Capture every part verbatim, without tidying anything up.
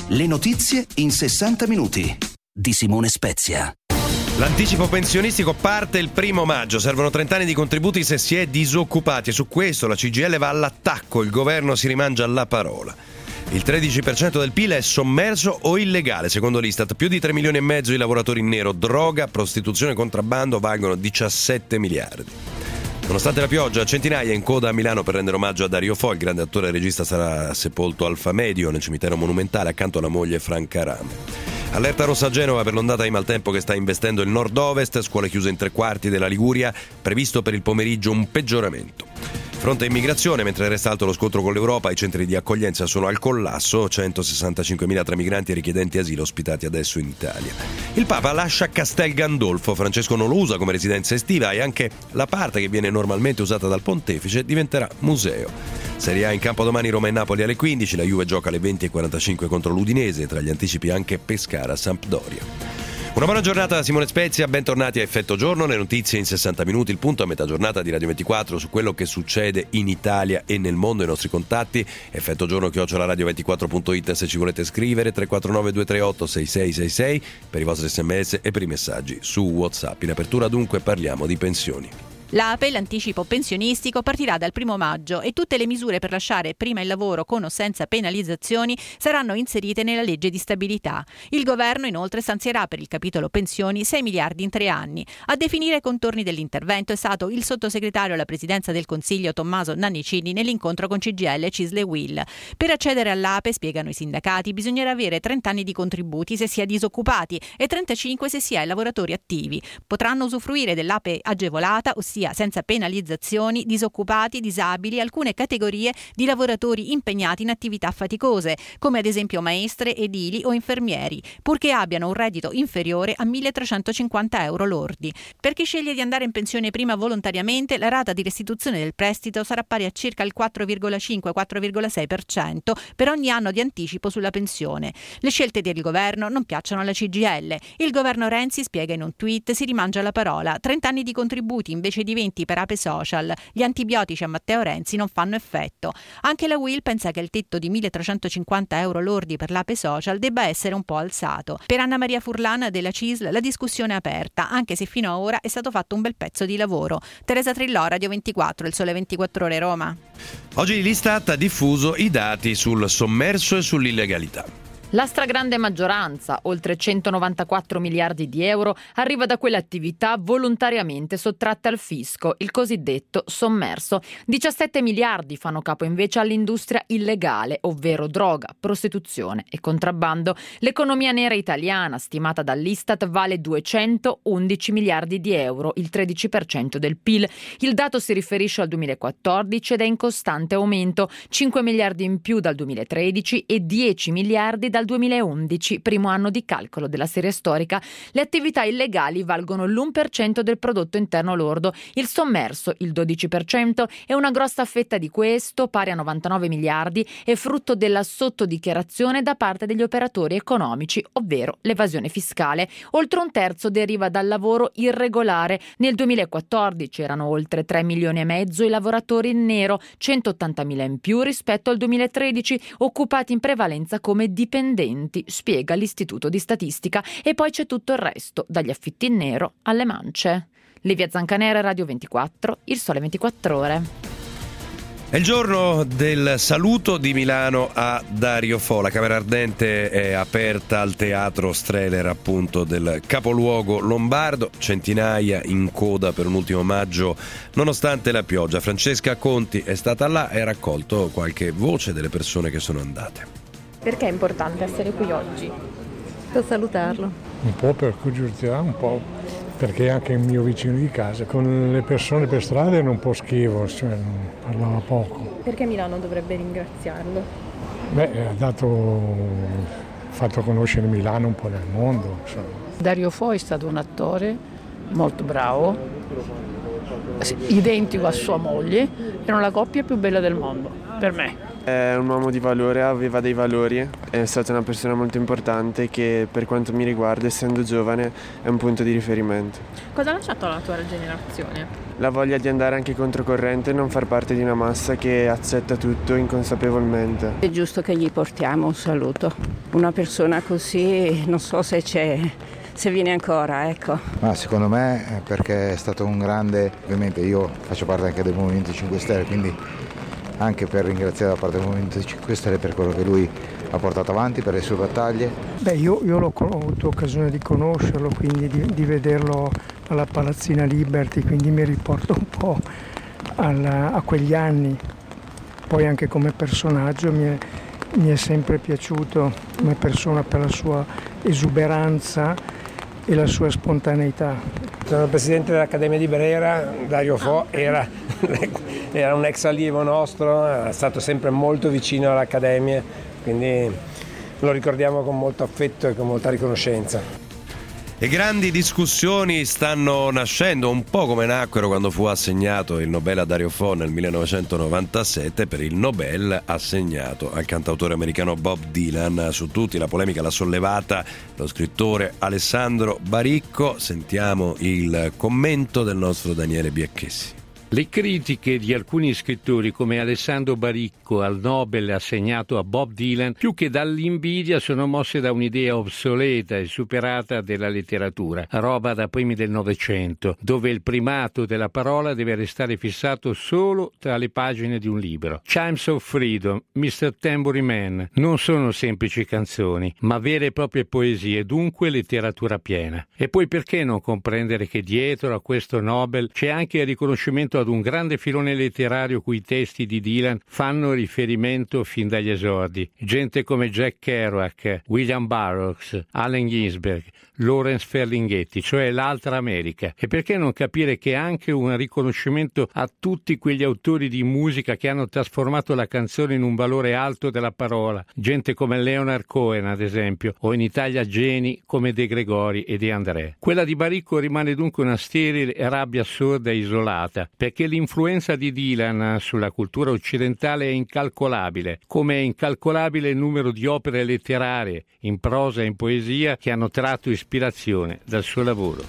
Le notizie in sessanta minuti di Simone Spezia. L'anticipo pensionistico parte il primo maggio, servono trenta anni di contributi se si è disoccupati e su questo la C G I L va all'attacco, il governo si rimangia la parola. Il tredici per cento del P I L è sommerso o illegale, secondo l'Istat. Più di tre milioni e mezzo di lavoratori in nero, droga, prostituzione e contrabbando valgono diciassette miliardi. Nonostante la pioggia, centinaia in coda a Milano per rendere omaggio a Dario Fo, il grande attore e regista sarà sepolto al Famedio, nel cimitero monumentale, accanto alla moglie Franca Rame. Allerta rossa a Genova per l'ondata di maltempo che sta investendo il nord-ovest, scuole chiuse in tre quarti della Liguria, previsto per il pomeriggio un peggioramento. Fronte immigrazione, mentre resta alto lo scontro con l'Europa, i centri di accoglienza sono al collasso, centosessantacinquemila tra migranti e richiedenti asilo ospitati adesso in Italia. Il Papa lascia Castel Gandolfo, Francesco non lo usa come residenza estiva e anche la parte che viene normalmente usata dal pontefice diventerà museo. Serie A in campo domani, Roma e Napoli alle quindici, la Juve gioca alle venti e quarantacinque contro l'Udinese, tra gli anticipi anche Pescara-Sampdoria. Una buona giornata da Simone Spezia, bentornati a Effetto Giorno, le notizie in sessanta minuti, il punto a metà giornata di Radio ventiquattro su quello che succede in Italia e nel mondo, i nostri contatti, effetto giorno chiocciola radio ventiquattro punto it se ci volete scrivere, tre quattro nove due tre otto sei sei sei sei per i vostri sms e per i messaggi su WhatsApp. In apertura dunque parliamo di pensioni. L'A P E, l'anticipo pensionistico, partirà dal primo maggio e tutte le misure per lasciare prima il lavoro con o senza penalizzazioni saranno inserite nella legge di stabilità. Il governo inoltre stanzierà per il capitolo pensioni sei miliardi in tre anni. A definire i contorni dell'intervento è stato il sottosegretario alla presidenza del Consiglio Tommaso Nannicini nell'incontro con C G I L, C I S L e U I L. Per accedere all'A P E, spiegano i sindacati, bisognerà avere trenta anni di contributi se si è disoccupati e trentacinque se si è lavoratori attivi. Potranno usufruire dell'A P E agevolata, ossia senza penalizzazioni, disoccupati, disabili, alcune categorie di lavoratori impegnati in attività faticose, come ad esempio maestre, edili o infermieri, purché abbiano un reddito inferiore a milletrecentocinquanta euro lordi. Per chi sceglie di andare in pensione prima volontariamente, la rata di restituzione del prestito sarà pari a circa il quattro virgola cinque quattro virgola sei per cento per ogni anno di anticipo sulla pensione. Le scelte del governo non piacciono alla C G I L. Il governo Renzi, spiega in un tweet, si rimangia la parola. trenta anni di contributi invece di di venti per A P E Social, gli antibiotici a Matteo Renzi non fanno effetto. Anche la U I L pensa che il tetto di milletrecentocinquanta euro lordi per l'A P E Social debba essere un po' alzato. Per Anna Maria Furlan della C I S L la discussione è aperta, anche se fino ad ora è stato fatto un bel pezzo di lavoro. Teresa Trillò, Radio ventiquattro, il Sole ventiquattro Ore, Roma. Oggi l'Istat ha diffuso i dati sul sommerso e sull'illegalità. La stragrande maggioranza, oltre centonovantaquattro miliardi di euro, arriva da quelle attività volontariamente sottratte al fisco, il cosiddetto sommerso. diciassette miliardi fanno capo invece all'industria illegale, ovvero droga, prostituzione e contrabbando. L'economia nera italiana, stimata dall'Istat, vale duecentoundici miliardi di euro, il tredici per cento del P I L. Il dato si riferisce al duemilaquattordici ed è in costante aumento, cinque miliardi in più dal duemilatredici e dieci miliardi dal duemilaundici, primo anno di calcolo della serie storica. Le attività illegali valgono l'uno per cento del prodotto interno lordo, il sommerso il dodici per cento e una grossa fetta di questo, pari a novantanove miliardi, è frutto della sottodichiarazione da parte degli operatori economici, ovvero l'evasione fiscale. Oltre un terzo deriva dal lavoro irregolare. Nel duemilaquattordici erano oltre tre milioni e mezzo i lavoratori in nero, centottantamila in più rispetto al duemilatredici, occupati in prevalenza come dipendenti, spiega l'Istituto di Statistica, e poi c'è tutto il resto, dagli affitti in nero alle mance. Livia Zancanera, Radio ventiquattro, il Sole ventiquattro Ore. È il giorno del saluto di Milano a Dario Fo. La Camera Ardente è aperta al Teatro Strehler, appunto, del capoluogo lombardo. Centinaia in coda per un ultimo omaggio nonostante la pioggia. Francesca Conti è stata là e ha raccolto qualche voce delle persone che sono andate. Perché è importante essere qui oggi? Per salutarlo. Un po' per curiosità, un po' perché è anche il mio vicino di casa. Con le persone per strada era un po' schivo, cioè parlava poco. Perché Milano dovrebbe ringraziarlo? Beh, ha dato, fatto conoscere Milano un po' nel mondo. Insomma. Dario Fo è stato un attore molto bravo, identico a sua moglie, erano la coppia più bella del mondo, per me. È un uomo di valore, aveva dei valori, è stata una persona molto importante che per quanto mi riguarda, essendo giovane, è un punto di riferimento. Cosa ha lasciato alla tua generazione? La voglia di andare anche controcorrente e non far parte di una massa che accetta tutto inconsapevolmente. È giusto che gli portiamo un saluto. Una persona così non so se c'è, se viene ancora, ecco. Ma secondo me perché è stato un grande, ovviamente io faccio parte anche del Movimento cinque Stelle, quindi anche per ringraziare da parte del Movimento cinque Stelle per quello che lui ha portato avanti, per le sue battaglie. Beh, io, io l'ho, ho avuto occasione di conoscerlo, quindi di, di vederlo alla Palazzina Liberty, quindi mi riporto un po' alla, a quegli anni. Poi anche come personaggio mi è, mi è sempre piaciuto come persona per la sua esuberanza e la sua spontaneità. Sono il presidente dell'Accademia di Brera, Dario Fo era, era un ex allievo nostro, è stato sempre molto vicino all'Accademia, quindi lo ricordiamo con molto affetto e con molta riconoscenza. E grandi discussioni stanno nascendo, un po' come nacquero quando fu assegnato il Nobel a Dario Fo nel millenovecentonovantasette per il Nobel assegnato al cantautore americano Bob Dylan. Su tutti la polemica l'ha sollevata lo scrittore Alessandro Baricco. Sentiamo il commento del nostro Daniele Biacchessi. Le critiche di alcuni scrittori come Alessandro Baricco al Nobel assegnato a Bob Dylan, più che dall'invidia, sono mosse da un'idea obsoleta e superata della letteratura, roba da primi del Novecento, dove il primato della parola deve restare fissato solo tra le pagine di un libro. Chimes of Freedom, mister Tambourine Man non sono semplici canzoni, ma vere e proprie poesie, dunque letteratura piena. E poi perché non comprendere che dietro a questo Nobel c'è anche il riconoscimento ad un grande filone letterario cui i testi di Dylan fanno riferimento fin dagli esordi. Gente come Jack Kerouac, William Burroughs, Allen Ginsberg, Lawrence Ferlinghetti, cioè l'altra America. E perché non capire che anche un riconoscimento a tutti quegli autori di musica che hanno trasformato la canzone in un valore alto della parola, gente come Leonard Cohen ad esempio, o in Italia geni come De Gregori e De André. Quella di Baricco rimane dunque una sterile rabbia sorda e isolata, perché l'influenza di Dylan sulla cultura occidentale è incalcolabile, come è incalcolabile il numero di opere letterarie, in prosa e in poesia, che hanno tratto ispirazione dal suo lavoro.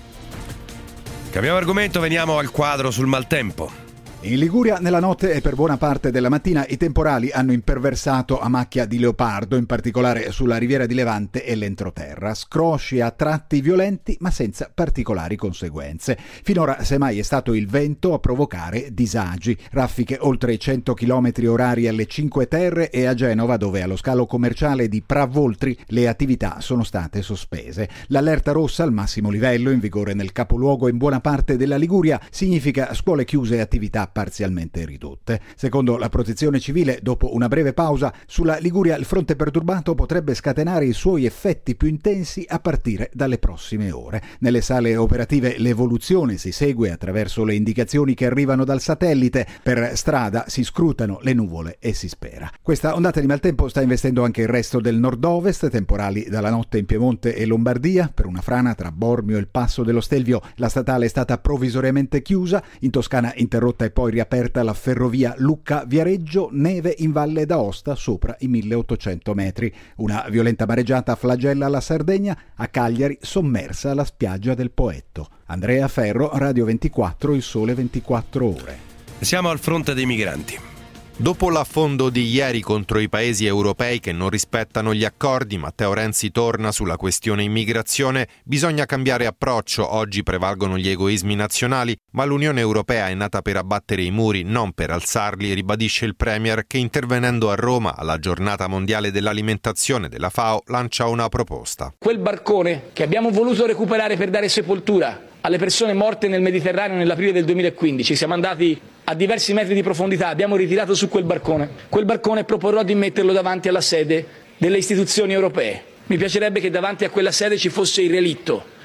Cambiamo argomento, veniamo al quadro sul maltempo. In Liguria nella notte e per buona parte della mattina i temporali hanno imperversato a macchia di leopardo, in particolare sulla riviera di Levante e l'entroterra. Scrosci a tratti violenti ma senza particolari conseguenze. Finora semmai è stato il vento a provocare disagi. Raffiche oltre i cento chilometri orari alle Cinque Terre e a Genova, dove allo scalo commerciale di Pravoltri le attività sono state sospese. L'allerta rossa al massimo livello, in vigore nel capoluogo in buona parte della Liguria, significa scuole chiuse e attività parzialmente ridotte. Secondo la Protezione Civile, dopo una breve pausa, sulla Liguria il fronte perturbato potrebbe scatenare i suoi effetti più intensi a partire dalle prossime ore. Nelle sale operative l'evoluzione si segue attraverso le indicazioni che arrivano dal satellite. Per strada si scrutano le nuvole e si spera. Questa ondata di maltempo sta investendo anche il resto del nord-ovest, temporali dalla notte in Piemonte e Lombardia. Per una frana tra Bormio e il Passo dello Stelvio la statale è stata provvisoriamente chiusa. In Toscana interrotta e poi riaperta la ferrovia Lucca-Viareggio, neve in Valle d'Aosta sopra i milleottocento metri. Una violenta mareggiata flagella la Sardegna, a Cagliari sommersa la spiaggia del Poetto. Andrea Ferro, Radio ventiquattro, Il Sole ventiquattro Ore. Siamo al fronte dei migranti. Dopo l'affondo di ieri contro i paesi europei che non rispettano gli accordi, Matteo Renzi torna sulla questione immigrazione. Bisogna cambiare approccio, oggi prevalgono gli egoismi nazionali, ma l'Unione Europea è nata per abbattere i muri, non per alzarli, ribadisce il Premier, che intervenendo a Roma alla giornata mondiale dell'alimentazione della FAO lancia una proposta. Quel barcone che abbiamo voluto recuperare per dare sepoltura alle persone morte nel Mediterraneo nell'aprile del duemilaquindici, siamo andati a diversi metri di profondità, abbiamo ritirato su quel barcone. Quel barcone proporrò di metterlo davanti alla sede delle istituzioni europee. Mi piacerebbe che davanti a quella sede ci fosse il relitto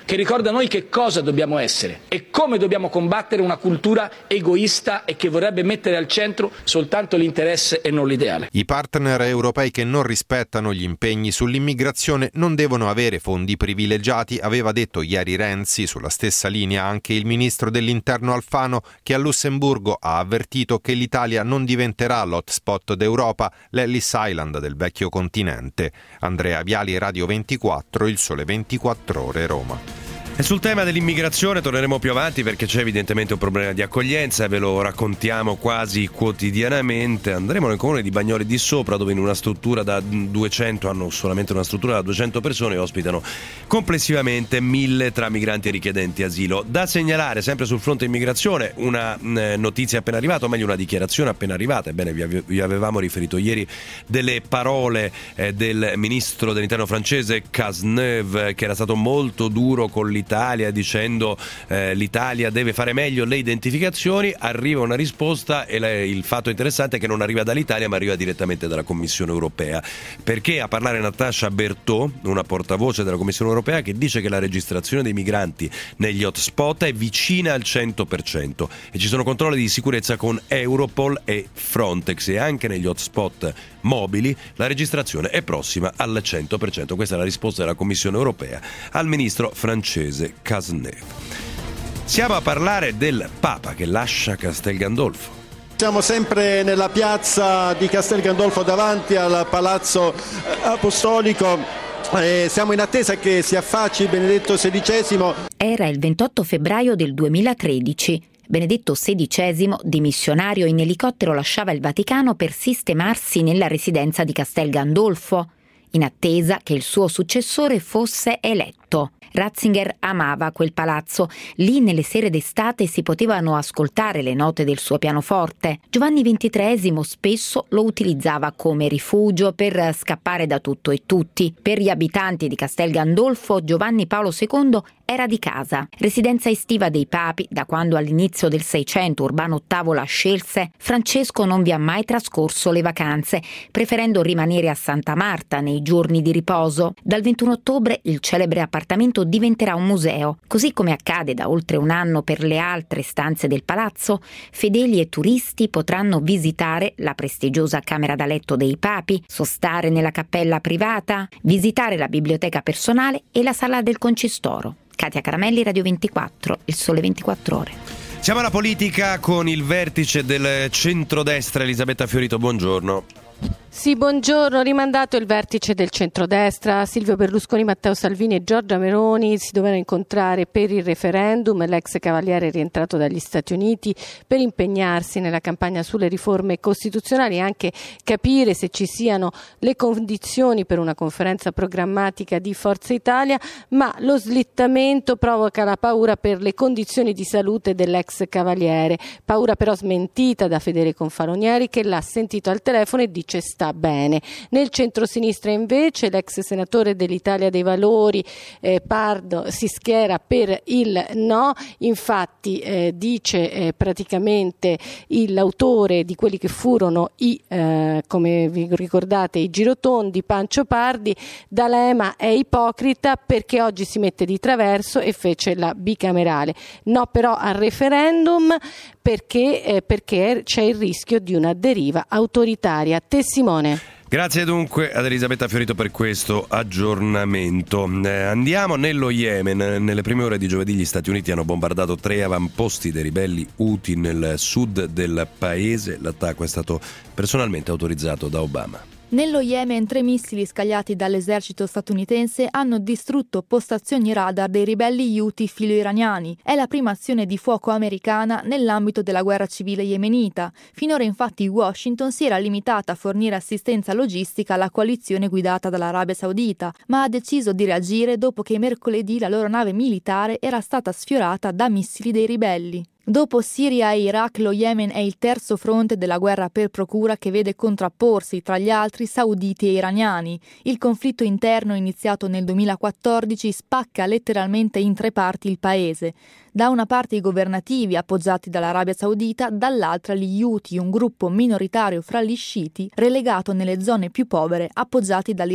che ricorda a noi che cosa dobbiamo essere e come dobbiamo combattere una cultura egoista e che vorrebbe mettere al centro soltanto l'interesse e non l'ideale. I partner europei che non rispettano gli impegni sull'immigrazione non devono avere fondi privilegiati, aveva detto ieri Renzi. Sulla stessa linea anche il ministro dell'Interno Alfano, che a Lussemburgo ha avvertito che l'Italia non diventerà l'hotspot d'Europa, l'Ellis Island del vecchio continente. Andrea Viali, Radio ventiquattro, Il Sole ventiquattro Ore, Roma. E sul tema dell'immigrazione torneremo più avanti, perché c'è evidentemente un problema di accoglienza e ve lo raccontiamo quasi quotidianamente. Andremo nel comune di Bagnoli di Sopra, dove in una struttura da duecento, hanno solamente una struttura da duecento persone e ospitano complessivamente mille tra migranti e richiedenti asilo. Da segnalare sempre sul fronte immigrazione una eh, notizia appena arrivata, o meglio una dichiarazione appena arrivata. Ebbene, vi, ave- vi avevamo riferito ieri delle parole eh, del ministro dell'interno francese Cazeneuve, che era stato molto duro con l'Italia Italia, dicendo eh, l'Italia deve fare meglio le identificazioni. Arriva una risposta e le, il fatto interessante è che non arriva dall'Italia ma arriva direttamente dalla Commissione Europea, perché a parlare Natasha Berthaud, una portavoce della Commissione Europea, che dice che la registrazione dei migranti negli hotspot è vicina al cento per cento e ci sono controlli di sicurezza con Europol e Frontex, e anche negli hotspot mobili la registrazione è prossima al cento per cento. Questa è la risposta della Commissione Europea al ministro francese Cazeneuve. Siamo a parlare del Papa che lascia Castel Gandolfo. Siamo sempre nella piazza di Castel Gandolfo davanti al Palazzo Apostolico. Eh, siamo in attesa che si affacci Benedetto sedicesimo. Era il ventotto febbraio del duemilatredici. Benedetto sedicesimo, dimissionario in elicottero, lasciava il Vaticano per sistemarsi nella residenza di Castel Gandolfo, in attesa che il suo successore fosse eletto. Ratzinger amava quel palazzo. Lì nelle sere d'estate si potevano ascoltare le note del suo pianoforte. Giovanni ventitreesimo spesso lo utilizzava come rifugio per scappare da tutto e tutti. Per gli abitanti di Castel Gandolfo, Giovanni Paolo secondo era di casa. Residenza estiva dei papi, da quando all'inizio del Seicento Urbano ottavo la scelse, Francesco non vi ha mai trascorso le vacanze, preferendo rimanere a Santa Marta nei giorni di riposo. Dal ventuno ottobre il celebre appartamento diventerà un museo. Così come accade da oltre un anno per le altre stanze del palazzo, fedeli e turisti potranno visitare la prestigiosa camera da letto dei papi, sostare nella cappella privata, visitare la biblioteca personale e la sala del concistoro. Katia Caramelli, Radio ventiquattro, Il Sole ventiquattro Ore. Siamo alla politica con il vertice del centrodestra. Elisabetta Fiorito, buongiorno. Sì, buongiorno. Rimandato il vertice del centrodestra, Silvio Berlusconi, Matteo Salvini e Giorgia Meloni si dovevano incontrare per il referendum. L'ex cavaliere è rientrato dagli Stati Uniti per impegnarsi nella campagna sulle riforme costituzionali e anche capire se ci siano le condizioni per una conferenza programmatica di Forza Italia, ma lo slittamento provoca la paura per le condizioni di salute dell'ex cavaliere, paura però smentita da Federico Confalonieri, che l'ha sentito al telefono e dice sta bene. Nel centrosinistra invece l'ex senatore dell'Italia dei Valori eh, Pardo si schiera per il no, infatti eh, dice eh, praticamente il, l'autore di quelli che furono i eh, come vi ricordate i girotondi, Pancio Pardi: D'Alema è ipocrita perché oggi si mette di traverso e fece la bicamerale. No però al referendum perché, eh, perché c'è il rischio di una deriva autoritaria. Te Simone. Grazie dunque ad Elisabetta Fiorito per questo aggiornamento. Eh, andiamo nello Yemen. Nelle prime ore di giovedì gli Stati Uniti hanno bombardato tre avamposti dei ribelli Houthi nel sud del paese. L'attacco è stato personalmente autorizzato da Obama. Nello Yemen tre missili scagliati dall'esercito statunitense hanno distrutto postazioni radar dei ribelli Houthi filo-iraniani. È la prima azione di fuoco americana nell'ambito della guerra civile yemenita. Finora infatti Washington si era limitata a fornire assistenza logistica alla coalizione guidata dall'Arabia Saudita, ma ha deciso di reagire dopo che mercoledì la loro nave militare era stata sfiorata da missili dei ribelli. Dopo Siria e Iraq, lo Yemen è il terzo fronte della guerra per procura che vede contrapporsi, tra gli altri, sauditi e iraniani. Il conflitto interno, iniziato nel duemilaquattordici, spacca letteralmente in tre parti il paese. Da una parte i governativi appoggiati dall'Arabia Saudita, dall'altra gli Houthi, un gruppo minoritario fra gli sciiti, relegato nelle zone più povere, appoggiati dall'Iran.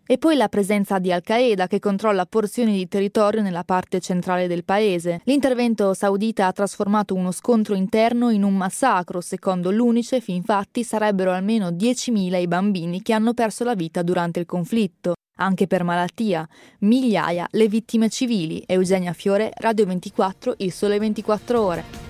E poi la presenza di Al-Qaeda, che controlla porzioni di territorio nella parte centrale del paese. L'intervento saudita ha trasformato uno scontro interno in un massacro. Secondo l'UNICEF, infatti, sarebbero almeno diecimila i bambini che hanno perso la vita durante il conflitto. Anche per malattia. Migliaia le vittime civili. Eugenia Fiore, Radio ventiquattro, Il Sole ventiquattro Ore.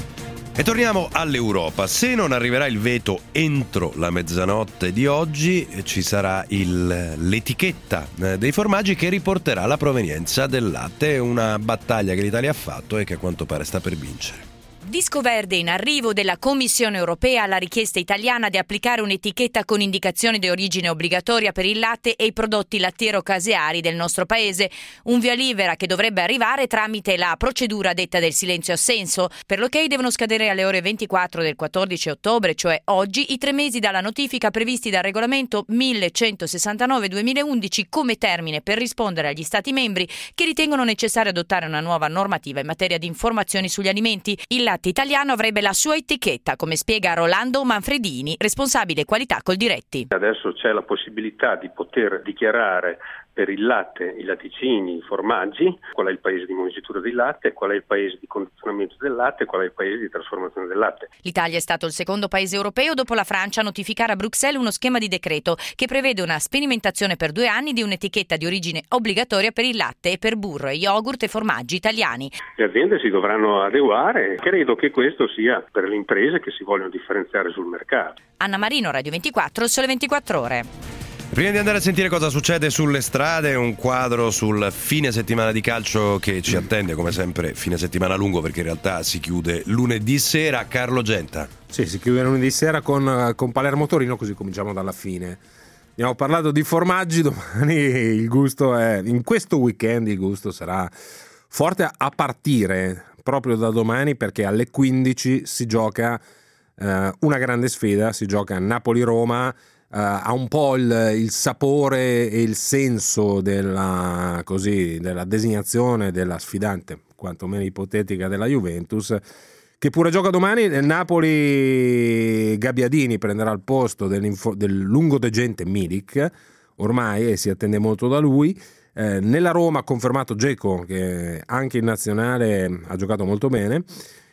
E torniamo all'Europa. Se non arriverà il veto entro la mezzanotte di oggi, ci sarà il, l'etichetta dei formaggi che riporterà la provenienza del latte. Una battaglia che l'Italia ha fatto e che a quanto pare sta per vincere. Disco verde in arrivo della Commissione europea alla richiesta italiana di applicare un'etichetta con indicazione di origine obbligatoria per il latte e i prodotti lattiero-caseari del nostro paese. Un via libera che dovrebbe arrivare tramite la procedura detta del silenzio assenso. Per l'ok devono scadere alle ore ventiquattro del quattordici ottobre, cioè oggi, i tre mesi dalla notifica previsti dal regolamento millecentosessantanove duemilaundici come termine per rispondere agli Stati membri che ritengono necessario adottare una nuova normativa in materia di informazioni sugli alimenti. Il latte italiano avrebbe la sua etichetta, come spiega Rolando Manfredini, responsabile qualità Coldiretti. Adesso c'è la possibilità di poter dichiarare per il latte, i latticini, i formaggi, qual è il paese di municitura del latte, qual è il paese di condizionamento del latte, qual è il paese di trasformazione del latte. L'Italia è stato il secondo paese europeo dopo la Francia a notificare a Bruxelles uno schema di decreto che prevede una sperimentazione per due anni di un'etichetta di origine obbligatoria per il latte e per burro e yogurt e formaggi italiani. Le aziende si dovranno adeguare. Credo che questo sia per le imprese che si vogliono differenziare sul mercato. Anna Marino, Radio ventiquattro, Sole ventiquattro Ore. Prima di andare a sentire cosa succede sulle strade, un quadro sul fine settimana di calcio che ci attende, come sempre, fine settimana lungo, perché in realtà si chiude lunedì sera. Carlo Genta. Sì, si chiude lunedì sera con, con Palermo Torino, così cominciamo dalla fine. Abbiamo parlato di formaggi, domani il gusto è, in questo weekend il gusto sarà forte a partire proprio da domani, perché alle quindici si gioca eh, una grande sfida, si gioca Napoli-Roma. Uh, ha un po' il, il sapore e il senso della, così, della designazione della sfidante, quantomeno ipotetica, della Juventus, che pure gioca domani. Nel Napoli Gabbiadini prenderà il posto del lungodegente Milik, ormai, e si attende molto da lui. Eh, nella Roma ha confermato Dzeko, che anche in nazionale ha giocato molto bene.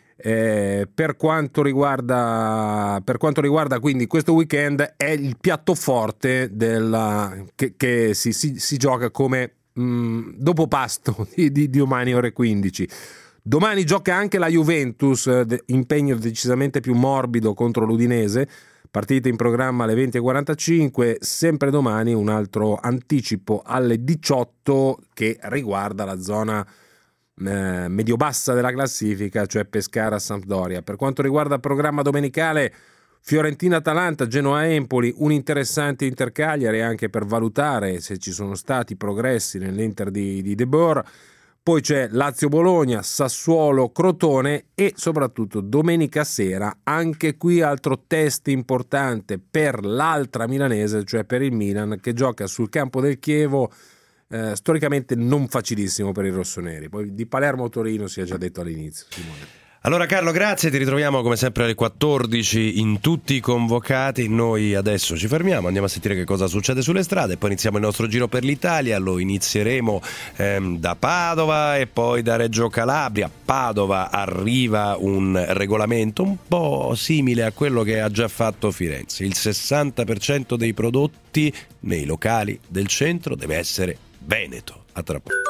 Eh, per quanto riguarda per quanto riguarda quindi questo weekend, è il piatto forte della, che, che si, si, si gioca come mh, dopo pasto di, di domani ore quindici. Domani gioca anche la Juventus, de, impegno decisamente più morbido contro l'Udinese, partita in programma alle venti e quarantacinque. Sempre domani un altro anticipo alle diciotto che riguarda la zona Eh, medio-bassa della classifica, cioè Pescara-Sampdoria. Per quanto riguarda il programma domenicale, Fiorentina-Atalanta, Genoa-Empoli, un interessante Inter-Cagliari anche per valutare se ci sono stati progressi nell'Inter di, di De Boer. Poi c'è Lazio-Bologna, Sassuolo-Crotone e soprattutto domenica sera, anche qui altro test importante per l'altra milanese, cioè per il Milan, che gioca sul campo del Chievo. Eh, storicamente non facilissimo per i rossoneri. Poi di Palermo Torino si è già detto all'inizio, Simone. Allora Carlo, grazie, ti ritroviamo come sempre alle quattordici in tutti i convocati. Noi adesso ci fermiamo, andiamo a sentire che cosa succede sulle strade, poi iniziamo il nostro giro per l'Italia. Lo inizieremo ehm, da Padova e poi da Reggio Calabria. A Padova arriva un regolamento un po' simile a quello che ha già fatto Firenze. Il sessanta per cento dei prodotti nei locali del centro deve essere veneto. A tra poco.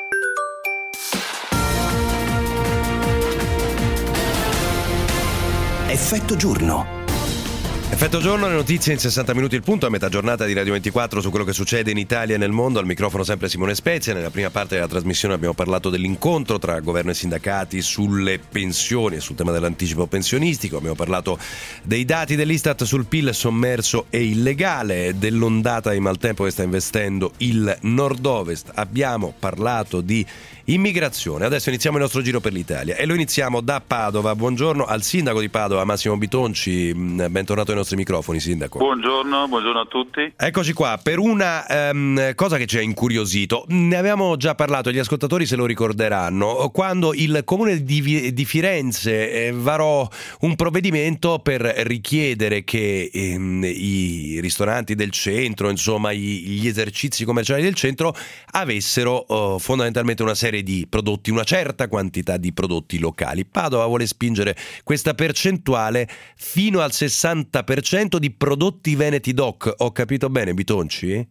Effetto giorno. Effetto giorno, le notizie in sessanta minuti il punto, a metà giornata di Radio ventiquattro su quello che succede in Italia e nel mondo. Al microfono sempre Simone Spezia. Nella prima parte della trasmissione abbiamo parlato dell'incontro tra governo e sindacati sulle pensioni e sul tema dell'anticipo pensionistico. Abbiamo parlato dei dati dell'Istat sul P I L sommerso e illegale, dell'ondata di maltempo che sta investendo il nord-ovest. Abbiamo parlato di immigrazione. Adesso iniziamo il nostro giro per l'Italia e lo iniziamo da Padova. Buongiorno al sindaco di Padova, Massimo Bitonci. Bentornato ai nostri microfoni, Sindaco. Buongiorno, buongiorno a tutti. Eccoci qua, per una um, cosa che ci ha incuriosito, ne avevamo già parlato, gli ascoltatori se lo ricorderanno, quando il Comune di, di Firenze eh, varò un provvedimento per richiedere che ehm, i ristoranti del centro, insomma i, gli esercizi commerciali del centro avessero oh, fondamentalmente una serie di prodotti, una certa quantità di prodotti locali. Padova vuole spingere questa percentuale fino al sessanta per cento di prodotti veneti doc. Ho capito bene, Bitonci?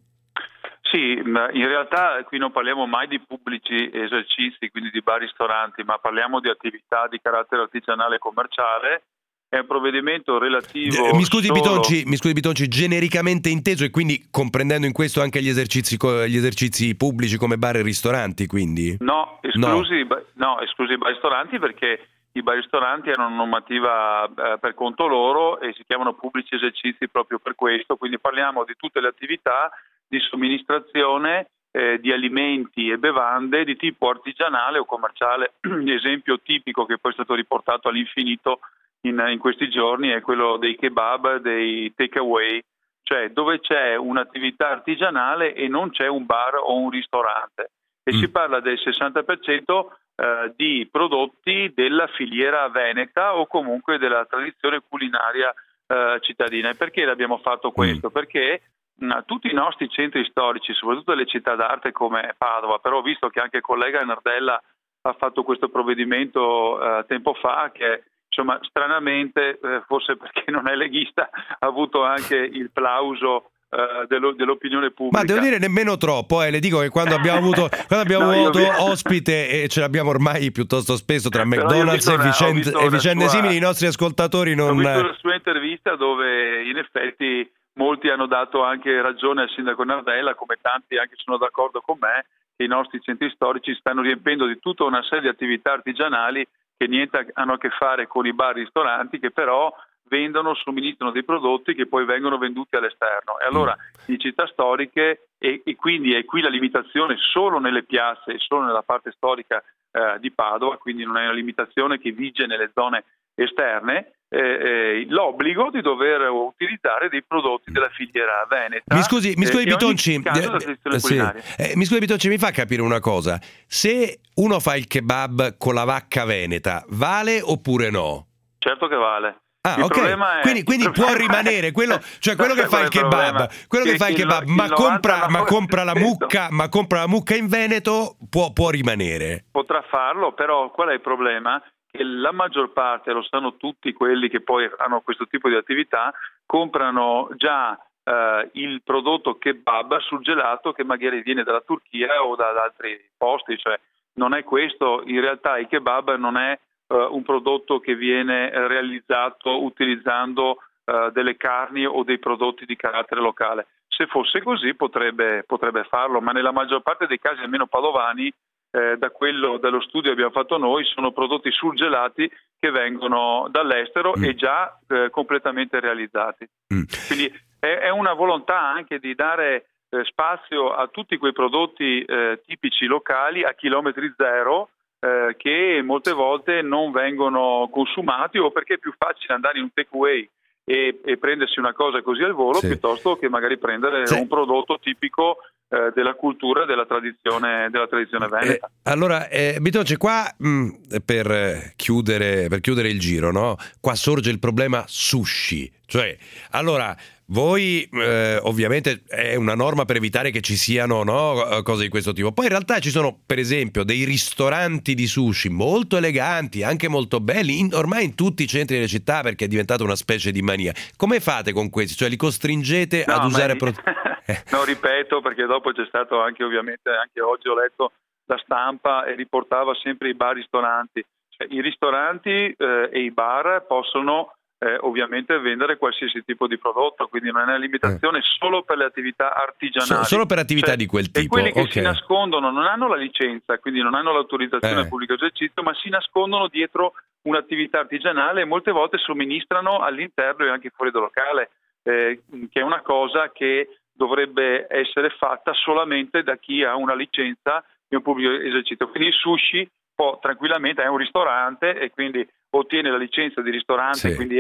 Sì, in realtà qui non parliamo mai di pubblici esercizi, quindi di bar, ristoranti, ma parliamo di attività di carattere artigianale e commerciale. È un provvedimento relativo. Eh, mi scusi, solo... Bitonci, mi scusi Bitonci, genericamente inteso e quindi comprendendo in questo anche gli esercizi, gli esercizi pubblici come bar e ristoranti, quindi? No, esclusi, no. no, esclusi i bar e ristoranti perché i bar e ristoranti hanno una normativa eh, per conto loro e si chiamano pubblici esercizi proprio per questo, quindi parliamo di tutte le attività di somministrazione eh, di alimenti e bevande di tipo artigianale o commerciale. L'esempio tipico che poi è stato riportato all'infinito in, in questi giorni è quello dei kebab, dei take away, cioè dove c'è un'attività artigianale e non c'è un bar o un ristorante. E mm. si parla del sessanta per cento eh, di prodotti della filiera veneta o comunque della tradizione culinaria eh, cittadina. E perché l'abbiamo fatto questo? Mm. Perché mh, tutti i nostri centri storici, soprattutto le città d'arte come Padova, però ho visto che anche il collega Nardella ha fatto questo provvedimento eh, tempo fa, che insomma stranamente, eh, forse perché non è leghista, ha avuto anche il plauso Uh, dello, dell'opinione pubblica. Ma devo dire nemmeno troppo, eh. Le dico che quando abbiamo avuto, quando abbiamo no, avuto vi... ospite e ce l'abbiamo ormai piuttosto spesso tra McDonald's e vicende, e vicende sua... simili, i nostri ascoltatori non... Ho visto la sua intervista dove in effetti molti hanno dato anche ragione al sindaco Nardella, come tanti anche sono d'accordo con me, che i nostri centri storici stanno riempiendo di tutta una serie di attività artigianali che niente hanno a che fare con i bar e ristoranti, che però vendono, somministrano dei prodotti che poi vengono venduti all'esterno. E allora in città storiche, e, e quindi è qui la limitazione solo nelle piazze e solo nella parte storica eh, di Padova, quindi non è una limitazione che vige nelle zone esterne, eh, eh, l'obbligo di dover utilizzare dei prodotti della filiera veneta. Mi scusi, mi scusi eh, Bitonci, eh, sì. eh, mi scusi Bitonci, mi fa capire una cosa: se uno fa il kebab con la vacca veneta, vale oppure no? Certo che vale. Ah, il ok. È, quindi, quindi può rimanere quello, cioè quello che fa il kebab, quello che, che fa il kebab, il, ma, il compra, ma compra la mucca, ma compra la mucca in Veneto, può, può rimanere. Potrà farlo, però qual è il problema? Che la maggior parte, lo sanno tutti quelli che poi hanno questo tipo di attività, comprano già eh, il prodotto kebab surgelato che magari viene dalla Turchia o da, da altri posti, cioè non è questo, in realtà il kebab non è Uh, un prodotto che viene realizzato utilizzando uh, delle carni o dei prodotti di carattere locale. Se fosse così potrebbe, potrebbe farlo, ma nella maggior parte dei casi, almeno padovani, eh, da quello dello studio che abbiamo fatto noi, sono prodotti surgelati che vengono dall'estero mm. e già eh, completamente realizzati. Mm. Quindi è, è una volontà anche di dare eh, spazio a tutti quei prodotti eh, tipici locali a chilometri zero, Eh, che molte volte non vengono consumati, o perché è più facile andare in un take away e, e prendersi una cosa così al volo, sì, piuttosto che magari prendere sì. un prodotto tipico eh, della cultura e della tradizione della tradizione veneta. Eh, allora, eh, Bitonci, qua mh, per chiudere per chiudere il giro, no? Qua sorge il problema sushi, cioè allora voi eh, ovviamente è una norma per evitare che ci siano, no, cose di questo tipo. Poi in realtà ci sono per esempio dei ristoranti di sushi molto eleganti, anche molto belli, in, ormai in tutti i centri delle città, perché è diventata una specie di mania. Come fate con questi? Cioè li costringete no, ad usare... Pro... no, ripeto, perché dopo c'è stato anche ovviamente, anche oggi ho letto la stampa e riportava sempre i bar ristoranti. Cioè, i ristoranti eh, e i bar possono Eh, ovviamente vendere qualsiasi tipo di prodotto, quindi non è una limitazione eh. solo per le attività artigianali, solo per attività cioè, di quel tipo. E quelli che okay. si nascondono non hanno la licenza, quindi non hanno l'autorizzazione eh. al pubblico esercizio, ma si nascondono dietro un'attività artigianale e molte volte somministrano all'interno e anche fuori dal locale, eh, che è una cosa che dovrebbe essere fatta solamente da chi ha una licenza di un pubblico esercizio. Quindi il sushi può tranquillamente, è un ristorante e quindi ottiene la licenza di ristorante, sì. quindi ha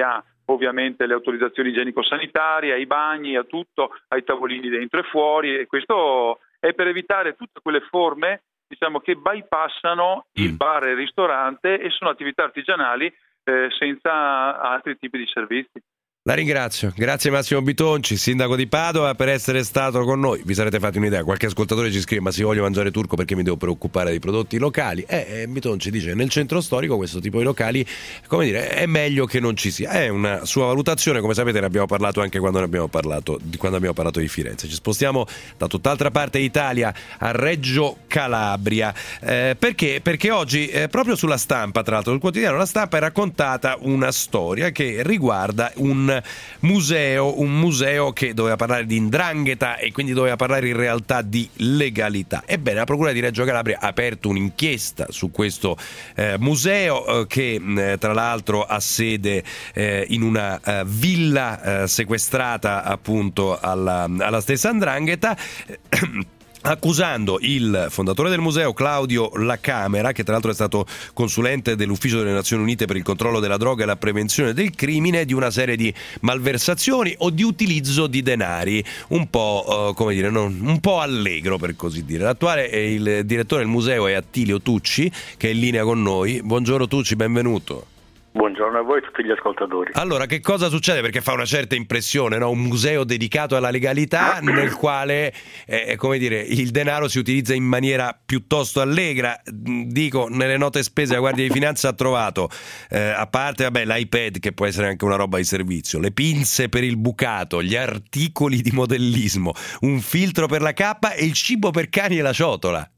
ovviamente le autorizzazioni igienico-sanitarie, ai bagni, a tutto, ai tavolini dentro e fuori, e questo è per evitare tutte quelle forme, diciamo, che bypassano il bar e il ristorante e sono attività artigianali eh, senza altri tipi di servizi. La ringrazio, grazie Massimo Bitonci, sindaco di Padova, per essere stato con noi. Vi sarete fatti un'idea, qualche ascoltatore ci scrive: ma se voglio mangiare turco perché mi devo preoccupare dei prodotti locali? Eh, eh, Bitonci dice: nel centro storico questo tipo di locali, come dire, è meglio che non ci sia. È una sua valutazione, come sapete ne abbiamo parlato anche quando ne abbiamo parlato di, quando abbiamo parlato di Firenze. Ci spostiamo da tutt'altra parte d'Italia, a Reggio Calabria, eh, perché? Perché oggi eh, proprio sulla Stampa, tra l'altro sul quotidiano La Stampa, è raccontata una storia che riguarda un museo, un museo che doveva parlare di 'ndrangheta e quindi doveva parlare in realtà di legalità. Ebbene, la Procura di Reggio Calabria ha aperto un'inchiesta su questo eh, museo eh, che eh, tra l'altro ha sede eh, in una eh, villa eh, sequestrata appunto alla, alla stessa 'ndrangheta, accusando il fondatore del museo, Claudio La Camera, che tra l'altro è stato consulente dell'Ufficio delle Nazioni Unite per il controllo della droga e la prevenzione del crimine, di una serie di malversazioni o di utilizzo di denari un po' uh, come dire, non, un po' allegro, per così dire. L'attuale è il direttore del museo è Attilio Tucci, che è in linea con noi. Buongiorno Tucci, benvenuto. Buongiorno a voi e a tutti gli ascoltatori. Allora, che cosa succede? Perché fa una certa impressione, no? Un museo dedicato alla legalità nel quale, eh, come dire, il denaro si utilizza in maniera piuttosto allegra. Dico, nelle note spese la Guardia di Finanza ha trovato, eh, a parte vabbè, l'iPad, che può essere anche una roba di servizio, le pinze per il bucato, gli articoli di modellismo, un filtro per la cappa e il cibo per cani e la ciotola.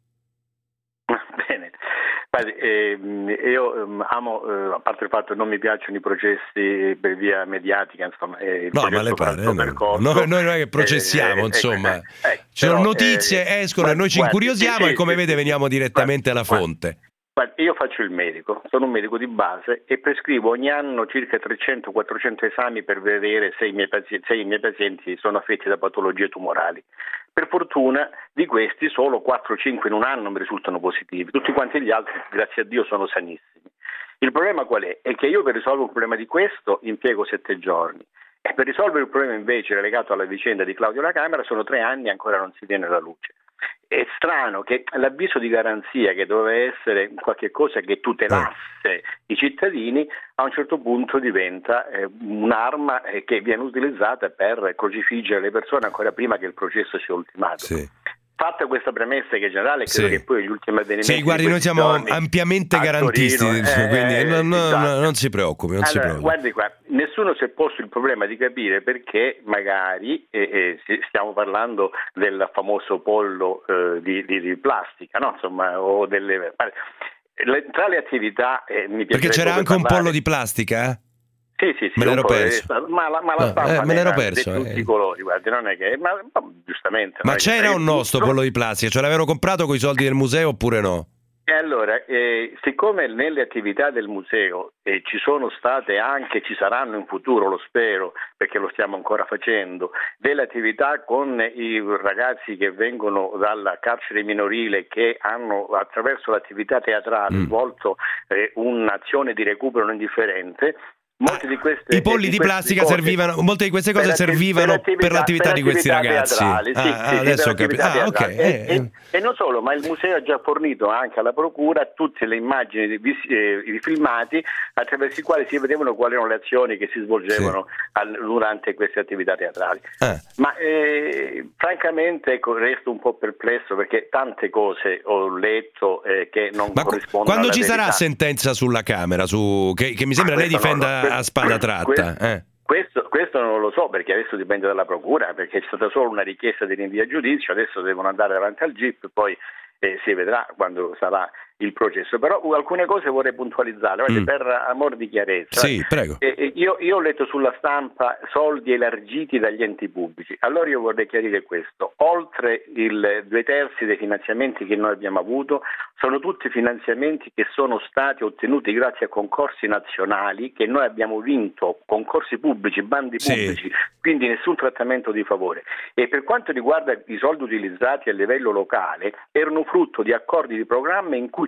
Guardi, eh, io eh, amo, eh, a parte il fatto che non mi piacciono i processi per via mediatica, insomma, eh, il no, ma le pare, no, percorso, no, noi non è che processiamo, eh, insomma, eh, eh, ci sono notizie, eh, escono e noi ci guardi, incuriosiamo sì, e come sì, vede sì, veniamo direttamente guardi, alla fonte. Guardi, io faccio il medico, sono un medico di base e prescrivo ogni anno circa trecento quattrocento esami per vedere se i miei pazienti, se i miei pazienti sono affetti da patologie tumorali. Per fortuna di questi solo quattro cinque in un anno mi risultano positivi, tutti quanti gli altri grazie a Dio sono sanissimi. Il problema qual è? È che io per risolvere un problema di questo impiego sette giorni e per risolvere il problema invece legato alla vicenda di Claudio La Camera sono tre anni e ancora non si viene alla luce. È strano che l'avviso di garanzia, che doveva essere qualche cosa che tutelasse i cittadini, a un certo punto diventa eh, un'arma eh, che viene utilizzata per crocifiggere le persone ancora prima che il processo sia ultimato. Sì. Fatta questa premessa che è generale, credo sì. che poi gli ultimi avvenimenti... Sì, guardi, noi siamo ampiamente garantisti, Torino, eh, quindi non, non, esatto. non si preoccupi, non allora, si preoccupi. Guardi qua, nessuno si è posto il problema di capire perché magari, eh, eh, stiamo parlando del famoso pollo eh, di, di, di plastica, no? Insomma, o delle... Le, tra le attività... Eh, mi perché c'era anche parlare... un pollo di plastica, eh? Sì, sì, sì, me l'ero perso. Ma la, ma la stampa no, eh, me l'ero perso, di tutti i colori, guardi, non è che, ma, ma giustamente. Ma c'era che, un nostro tutto... pollo di plastica, ce l'avevano comprato con i soldi del museo oppure no? E allora, eh, siccome nelle attività del museo eh, ci sono state anche, ci saranno in futuro, lo spero, perché lo stiamo ancora facendo, delle attività con i ragazzi che vengono dalla carcere minorile che hanno attraverso l'attività teatrale mm. svolto eh, un'azione di recupero non indifferente. Molte di queste, I polli di, di plastica servivano, molte di queste cose per servivano per, per l'attività per di questi ragazzi. Teatrali, sì, ah, sì, adesso ho capito. Ah, okay. e, eh, e, e non solo, ma il museo ha già fornito anche alla procura tutte le immagini, eh, i filmati attraverso i quali si vedevano quali erano le azioni che si svolgevano sì. al, durante queste attività teatrali. Ah. Ma eh, francamente ecco, resto un po' perplesso perché tante cose ho letto eh, che non ma corrispondono quando alla ci verità. Sarà sentenza sulla Camera su, che, che mi sembra lei difenda a spada tratta. Questo, eh. questo, questo non lo so perché adesso dipende dalla procura, perché c'è stata solo una richiesta di rinvio a giudizio, adesso devono andare davanti al G I P, poi eh, si vedrà quando sarà il processo. Però uh, alcune cose vorrei puntualizzare, mm. per amor di chiarezza. Sì, prego. Eh, io, io ho letto sulla stampa soldi elargiti dagli enti pubblici, allora io vorrei chiarire questo: oltre il due terzi dei finanziamenti che noi abbiamo avuto sono tutti finanziamenti che sono stati ottenuti grazie a concorsi nazionali che noi abbiamo vinto, concorsi pubblici, bandi sì. pubblici, quindi nessun trattamento di favore. E per quanto riguarda i soldi utilizzati a livello locale, erano frutto di accordi di programma in cui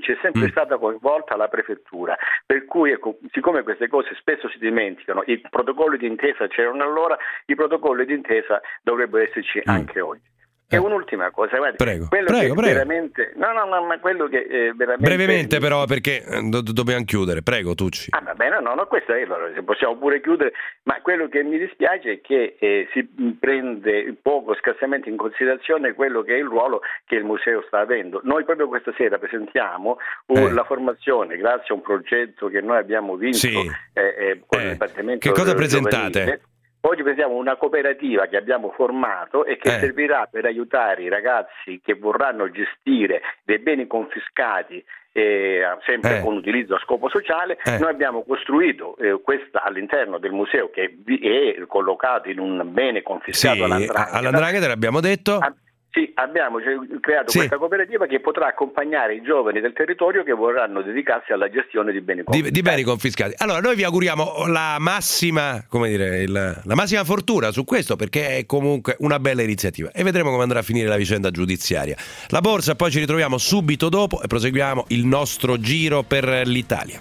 c'è sempre Mm. stata coinvolta la prefettura, per cui ecco, siccome queste cose spesso si dimenticano, i protocolli di intesa c'erano allora, i protocolli di intesa dovrebbero esserci Mm. anche oggi. E un'ultima cosa, guardi, Prego, quello prego, che prego. veramente, no, no, no, ma quello che eh, veramente Brevemente però, perché eh, do- dobbiamo chiudere. Prego, Tucci. Ah, va bene, no, no, questo è, allora, possiamo pure chiudere, ma quello che mi dispiace è che eh, si prende poco, scarsamente in considerazione quello che è il ruolo che il museo sta avendo. Noi proprio questa sera presentiamo uh, Eh. la formazione, grazie a un progetto che noi abbiamo vinto Sì. eh, eh, con Eh. il Dipartimento Che cosa del presentate? Giovanile. Oggi presentiamo una cooperativa che abbiamo formato e che Eh. servirà per aiutare i ragazzi che vorranno gestire dei beni confiscati eh, sempre Eh. con utilizzo a scopo sociale. Eh. Noi abbiamo costruito eh, questa all'interno del museo che vi- è collocato in un bene confiscato Sì, all'andrangheta. all'andrangheta l'abbiamo detto. Ah, Sì, abbiamo cioè, creato Sì. questa cooperativa che potrà accompagnare i giovani del territorio che vorranno dedicarsi alla gestione di beni confiscati. Di, di beni confiscati. Allora, noi vi auguriamo la massima, come dire, il- la massima fortuna su questo, perché è comunque una bella iniziativa. E vedremo come andrà a finire la vicenda giudiziaria. La borsa, poi ci ritroviamo subito dopo e proseguiamo il nostro giro per l'Italia.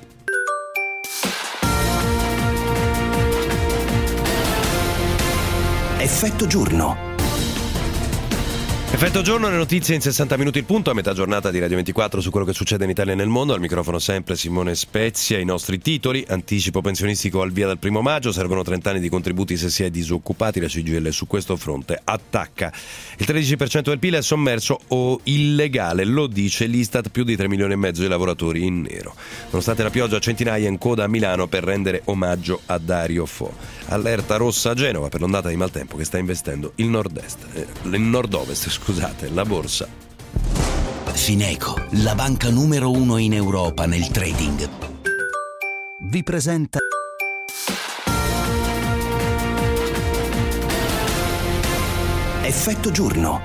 Effetto giorno. Effetto giorno, le notizie in sessanta minuti il punto, a metà giornata di Radio ventiquattro su quello che succede in Italia e nel mondo. Al microfono sempre Simone Spezia. I nostri titoli: anticipo pensionistico al via dal primo maggio, servono trenta anni di contributi se si è disoccupati, la C G I L su questo fronte attacca. Il tredici per cento del P I L è sommerso o illegale, lo dice l'Istat, più di tre milioni e mezzo di lavoratori in nero. Nonostante la pioggia, centinaia in coda a Milano per rendere omaggio a Dario Fo. Allerta rossa a Genova per l'ondata di maltempo che sta investendo il nord-est, eh, il nord-ovest, scusate, la borsa. Fineco, la banca numero uno in Europa nel trading, vi presenta Effetto giorno.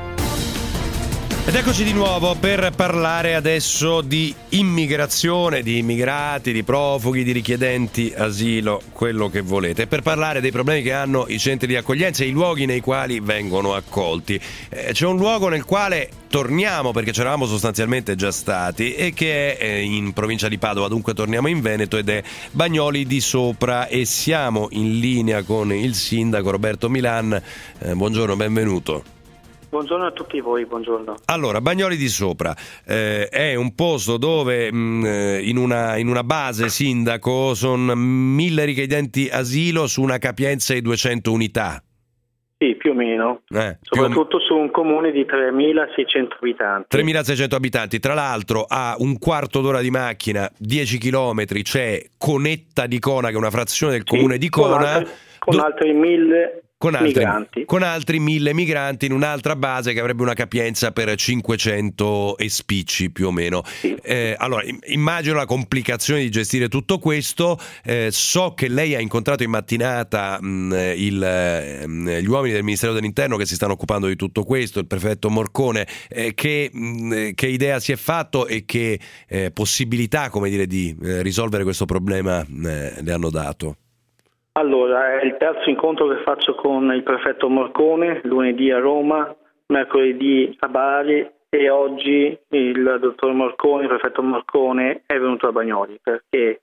Ed eccoci di nuovo per parlare adesso di immigrazione, di immigrati, di profughi, di richiedenti asilo, quello che volete, per parlare dei problemi che hanno i centri di accoglienza e i luoghi nei quali vengono accolti. Eh, c'è un luogo nel quale torniamo perché c'eravamo sostanzialmente già stati e che è eh, in provincia di Padova, dunque torniamo in Veneto, ed è Bagnoli di Sopra e siamo in linea con il sindaco Roberto Milan. Eh, buongiorno, benvenuto. Buongiorno a tutti voi, buongiorno. Allora, Bagnoli di Sopra eh, è un posto dove mh, in, una, in una base, sindaco, sono mille richiedenti asilo su una capienza di duecento unità. Sì, più o meno, Eh, soprattutto su un comune di tremilaseicento abitanti. tremilaseicento abitanti, tra l'altro a un quarto d'ora di macchina, dieci chilometri, c'è Conetta di Cona, che è una frazione del comune Sì, di con Cona. altri, con do- altri mille Con altri, migranti. con altri mille migranti in un'altra base che avrebbe una capienza per cinquecento e spicci più o meno. Eh, allora, im- immagino la complicazione di gestire tutto questo. Eh, so che lei ha incontrato in mattinata mh, il, eh, gli uomini del Ministero dell'Interno che si stanno occupando di tutto questo, il prefetto Morcone. Eh, che, mh, che idea si è fatto e che eh, possibilità, come dire, di eh, risolvere questo problema eh, le hanno dato? Allora, è il terzo incontro che faccio con il prefetto Morcone, lunedì a Roma, mercoledì a Bari e oggi il dottor Morcone, il prefetto Morcone, è venuto a Bagnoli perché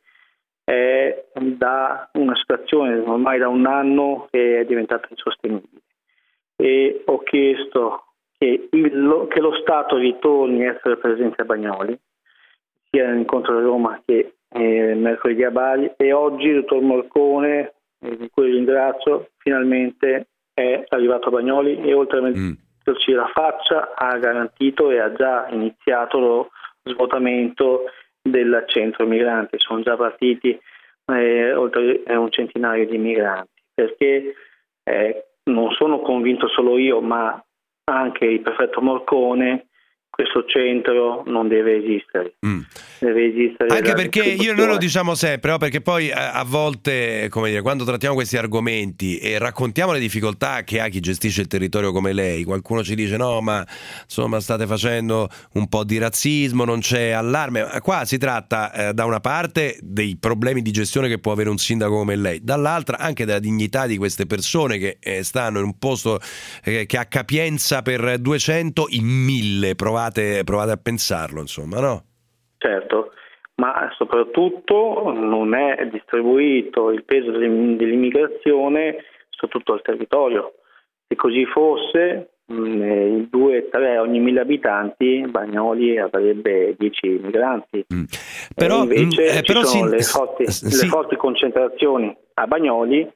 è da una situazione ormai da un anno che è diventata insostenibile. E ho chiesto che, il, che lo Stato ritorni a essere presente a Bagnoli, sia nell'incontro a Roma che eh, mercoledì a Bari, e oggi il dottor Morcone, di cui ringrazio, finalmente è arrivato a Bagnoli e oltre a metterci la faccia ha garantito e ha già iniziato lo svuotamento del centro migranti. Sono già partiti eh, oltre a un centinaio di migranti, perché eh, non sono convinto solo io ma anche il prefetto Morcone, questo centro non deve esistere. Mm. Deve esistere Anche la perché io noi lo distribuzione. diciamo sempre, no? Perché poi a, a volte, come dire, quando trattiamo questi argomenti e raccontiamo le difficoltà che ha chi gestisce il territorio come lei, qualcuno ci dice no, ma insomma state facendo un po' di razzismo, non c'è allarme. Qua si tratta eh, da una parte dei problemi di gestione che può avere un sindaco come lei, dall'altra anche della dignità di queste persone che eh, stanno in un posto eh, che ha capienza per duecento in mille. Provate, provate a pensarlo, insomma, no? certo, ma soprattutto non è distribuito il peso dell'immigrazione su tutto il territorio. Se così fosse, in due tre ogni mille abitanti, Bagnoli avrebbe dieci migranti. Mm. Però, e invece eh, però ci sono sì, le, forti, sì. le forti concentrazioni a Bagnoli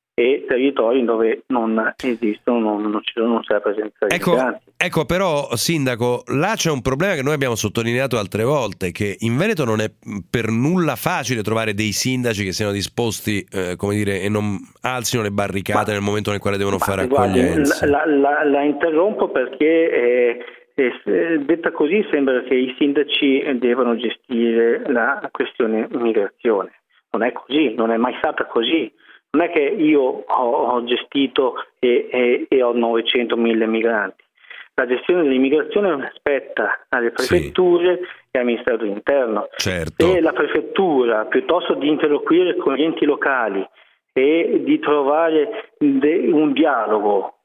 e territori dove non esistono, non, non, ci sono, non c'è la presenza di ecco, migranti. Ecco, però, Sindaco, là c'è un problema che noi abbiamo sottolineato altre volte, che in Veneto non è per nulla facile trovare dei sindaci che siano disposti, eh, come dire, e non alzino le barricate ma, nel momento nel quale devono fare guardi, accoglienza. La, la, la interrompo perché eh, eh, detta così sembra che i sindaci devono gestire la questione immigrazione. Non è così, non è mai stata così. Non è che io ho, ho gestito e, e, e ho novecento mille migranti. La gestione dell'immigrazione spetta alle prefetture sì. e al Ministero dell'Interno. Certo. Se la prefettura, piuttosto di interloquire con gli enti locali e di trovare de- un dialogo,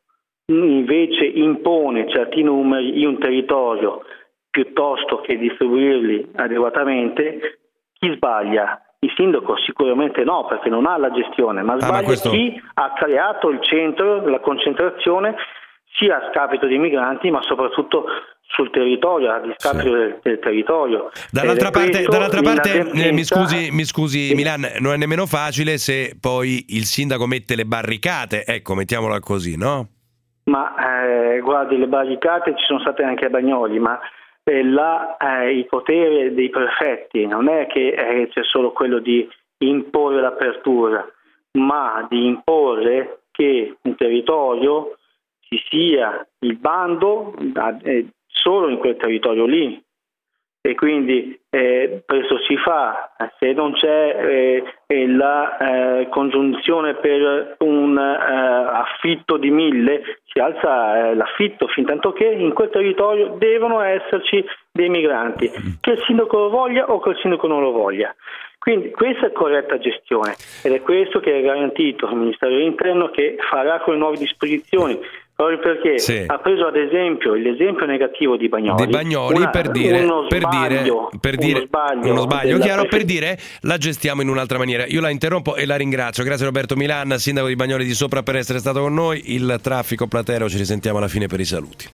invece impone certi numeri in un territorio piuttosto che distribuirli adeguatamente, chi sbaglia? Il sindaco sicuramente no, perché non ha la gestione, ma sbaglia ah, ma questo... chi ha creato il centro, la concentrazione, sia a scapito dei migranti, ma soprattutto sul territorio, a discapito sì. del, del territorio. Dall'altra parte, dall'altra parte eh, mi scusi, mi scusi sì. Milan, non è nemmeno facile se poi il sindaco mette le barricate, ecco, mettiamola così, no? Ma eh, guardi, le barricate ci sono state anche a Bagnoli, ma La, eh, il potere dei prefetti non è che eh, c'è solo quello di imporre l'apertura, ma di imporre che in territorio ci sia il bando eh, solo in quel territorio lì, e quindi eh, questo si fa se non c'è eh, la eh, congiunzione per un eh, affitto di mille, si alza eh, l'affitto fin tanto che in quel territorio devono esserci dei migranti, che il sindaco lo voglia o che il sindaco non lo voglia. Quindi questa è corretta gestione ed è questo che è garantito il Ministero dell'Interno, che farà con le nuove disposizioni. Proprio perché sì. ha preso ad esempio l'esempio negativo di Bagnoli, di Bagnoli una, per dire, uno per sbaglio, dire, per dire uno sbaglio, uno sbaglio chiaro, prefe... per dire la gestiamo in un'altra maniera. Io la interrompo e la ringrazio. Grazie Roberto Milan, sindaco di Bagnoli di Sopra, per essere stato con noi. Il traffico platero, ci risentiamo alla fine per i saluti.